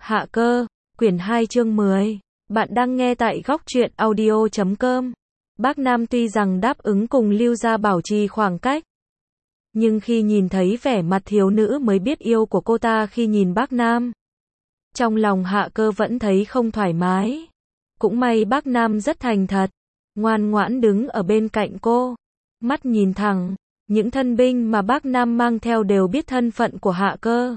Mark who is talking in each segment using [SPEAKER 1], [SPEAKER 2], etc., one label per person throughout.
[SPEAKER 1] Hạ cơ, quyển 2 chương 10. Bạn đang nghe tại góc truyện audio.com. Bác Nam tuy rằng đáp ứng cùng Lưu Gia bảo trì khoảng cách, nhưng khi nhìn thấy vẻ mặt thiếu nữ mới biết yêu của cô ta khi nhìn bác Nam, trong lòng Hạ cơ vẫn thấy không thoải mái. Cũng may bác Nam rất thành thật, ngoan ngoãn đứng ở bên cạnh cô, mắt nhìn thẳng. Những thân binh mà bác Nam mang theo đều biết thân phận của Hạ cơ,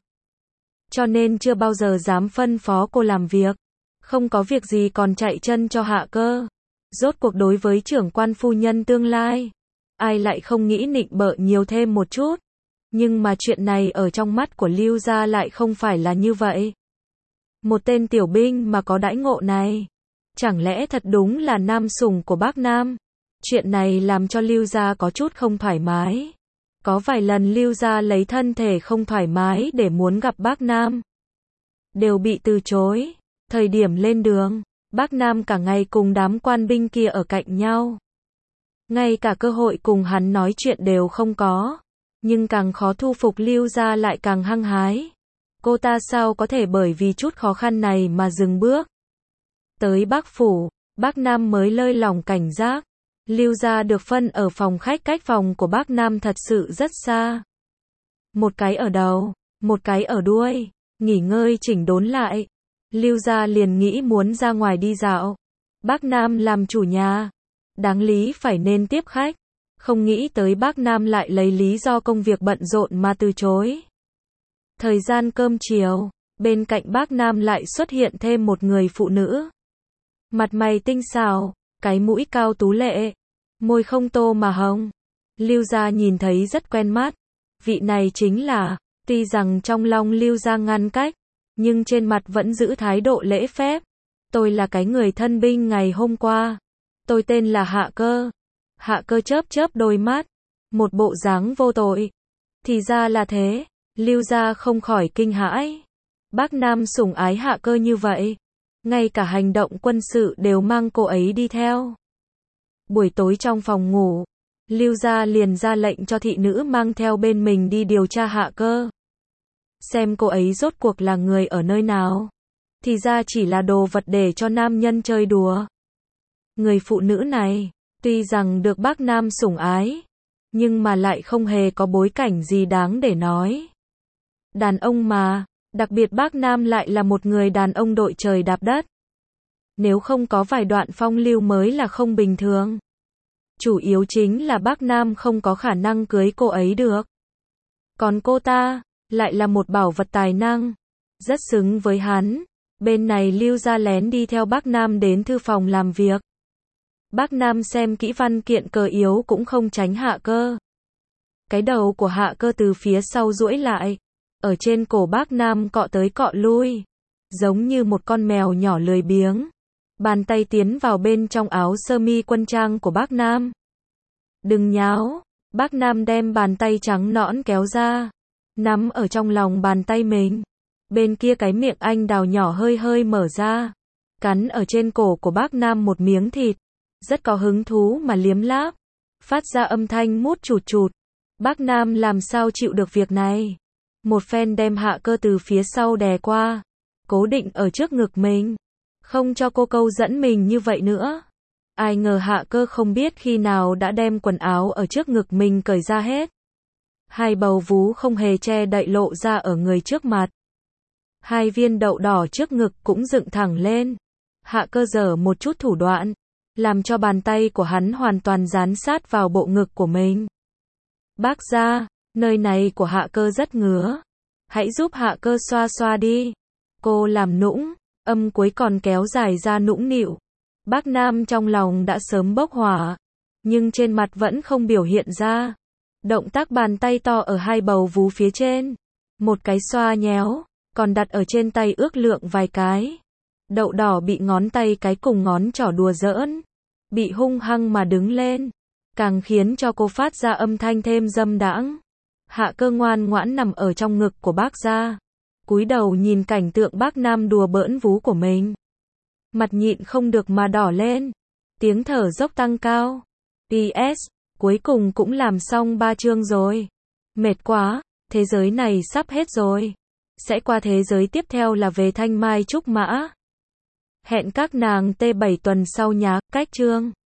[SPEAKER 1] cho nên chưa bao giờ dám phân phó cô làm việc. Không có việc gì còn chạy chân cho Hạ cơ. Rốt cuộc đối với trưởng quan phu nhân tương lai, ai lại không nghĩ nịnh bợ nhiều thêm một chút. Nhưng mà chuyện này ở trong mắt của Lưu Gia lại không phải là như vậy. Một tên tiểu binh mà có đãi ngộ này, chẳng lẽ thật đúng là nam sủng của bác Nam? Chuyện này làm cho Lưu Gia có chút không thoải mái. Có vài lần Lưu Gia lấy thân thể không thoải mái để muốn gặp bác Nam, đều bị từ chối. Thời điểm lên đường, bác Nam cả ngày cùng đám quan binh kia ở cạnh nhau, ngay cả cơ hội cùng hắn nói chuyện đều không có. Nhưng càng khó thu phục Lưu Gia lại càng hăng hái. Cô ta sao có thể bởi vì chút khó khăn này mà dừng bước. Tới Bác phủ, bác Nam mới lơi lỏng cảnh giác. Lưu Gia được phân ở phòng khách cách phòng của bác Nam thật sự rất xa. Một cái ở đầu, một cái ở đuôi. Nghỉ ngơi chỉnh đốn lại, Lưu Gia liền nghĩ muốn ra ngoài đi dạo. Bác Nam làm chủ nhà, đáng lý phải nên tiếp khách. Không nghĩ tới bác Nam lại lấy lý do công việc bận rộn mà từ chối. Thời gian cơm chiều, bên cạnh bác Nam lại xuất hiện thêm một người phụ nữ. Mặt mày tinh xảo, cái mũi cao tú lệ, môi không tô mà hồng. Lưu Gia nhìn thấy rất quen mắt. Vị này chính là, tuy rằng trong lòng Lưu Gia ngăn cách, nhưng trên mặt vẫn giữ thái độ lễ phép. Tôi là cái người thân binh ngày hôm qua. Tôi tên là Hạ cơ. Hạ cơ chớp chớp đôi mắt, một bộ dáng vô tội. Thì ra là thế, Lưu Gia không khỏi kinh hãi. Bác Nam sủng ái Hạ cơ như vậy, ngay cả hành động quân sự đều mang cô ấy đi theo. Buổi tối trong phòng ngủ, Lưu Gia liền ra lệnh cho thị nữ mang theo bên mình đi điều tra Hạ cơ, xem cô ấy rốt cuộc là người ở nơi nào. Thì ra chỉ là đồ vật để cho nam nhân chơi đùa. Người phụ nữ này, tuy rằng được bác Nam sủng ái, nhưng mà lại không hề có bối cảnh gì đáng để nói. Đàn ông mà, đặc biệt bác Nam lại là một người đàn ông đội trời đạp đất. Nếu không có vài đoạn phong lưu mới là không bình thường. Chủ yếu chính là bác Nam không có khả năng cưới cô ấy được. Còn cô ta, lại là một bảo vật tài năng, rất xứng với hắn. Bên này Lưu Gia lén đi theo bác Nam đến thư phòng làm việc. Bác Nam xem kỹ văn kiện cờ yếu cũng không tránh Hạ cơ. Cái đầu của Hạ cơ từ phía sau duỗi lại, ở trên cổ bác Nam cọ tới cọ lui, giống như một con mèo nhỏ lười biếng. Bàn tay tiến vào bên trong áo sơ mi quân trang của bác Nam. Đừng nháo, bác Nam đem bàn tay trắng nõn kéo ra, nắm ở trong lòng bàn tay mình. Bên kia cái miệng anh đào nhỏ hơi hơi mở ra, cắn ở trên cổ của bác Nam một miếng thịt, rất có hứng thú mà liếm láp, phát ra âm thanh mút chụt chụt. Bác Nam làm sao chịu được việc này, một phen đem Hạ cơ từ phía sau đè qua, cố định ở trước ngực mình, không cho cô câu dẫn mình như vậy nữa. Ai ngờ Hạ cơ không biết khi nào đã đem quần áo ở trước ngực mình cởi ra hết. Hai bầu vú không hề che đậy lộ ra ở người trước mặt. Hai viên đậu đỏ trước ngực cũng dựng thẳng lên. Hạ cơ giở một chút thủ đoạn, làm cho bàn tay của hắn hoàn toàn dán sát vào bộ ngực của mình. Bác gia, nơi này của Hạ cơ rất ngứa. Hãy giúp Hạ cơ xoa xoa đi. Cô làm nũng, âm cuối còn kéo dài ra nũng nịu. Bác Nam trong lòng đã sớm bốc hỏa, nhưng trên mặt vẫn không biểu hiện ra. Động tác bàn tay to ở hai bầu vú phía trên, một cái xoa nhéo, còn đặt ở trên tay ước lượng vài cái. Đậu đỏ bị ngón tay cái cùng ngón trỏ đùa giỡn, bị hung hăng mà đứng lên, càng khiến cho cô phát ra âm thanh thêm dâm đãng. Hạ cơ ngoan ngoãn nằm ở trong ngực của bác gia, cúi đầu nhìn cảnh tượng bác Nam đùa bỡn vú của mình. Mặt nhịn không được mà đỏ lên, tiếng thở dốc tăng cao. PS, cuối cùng cũng làm xong 3 chương rồi. Mệt quá, thế giới này sắp hết rồi. sẽ qua thế giới tiếp theo là về Thanh Mai Trúc Mã. Hẹn các nàng T7 tuần sau nhá, cách chương.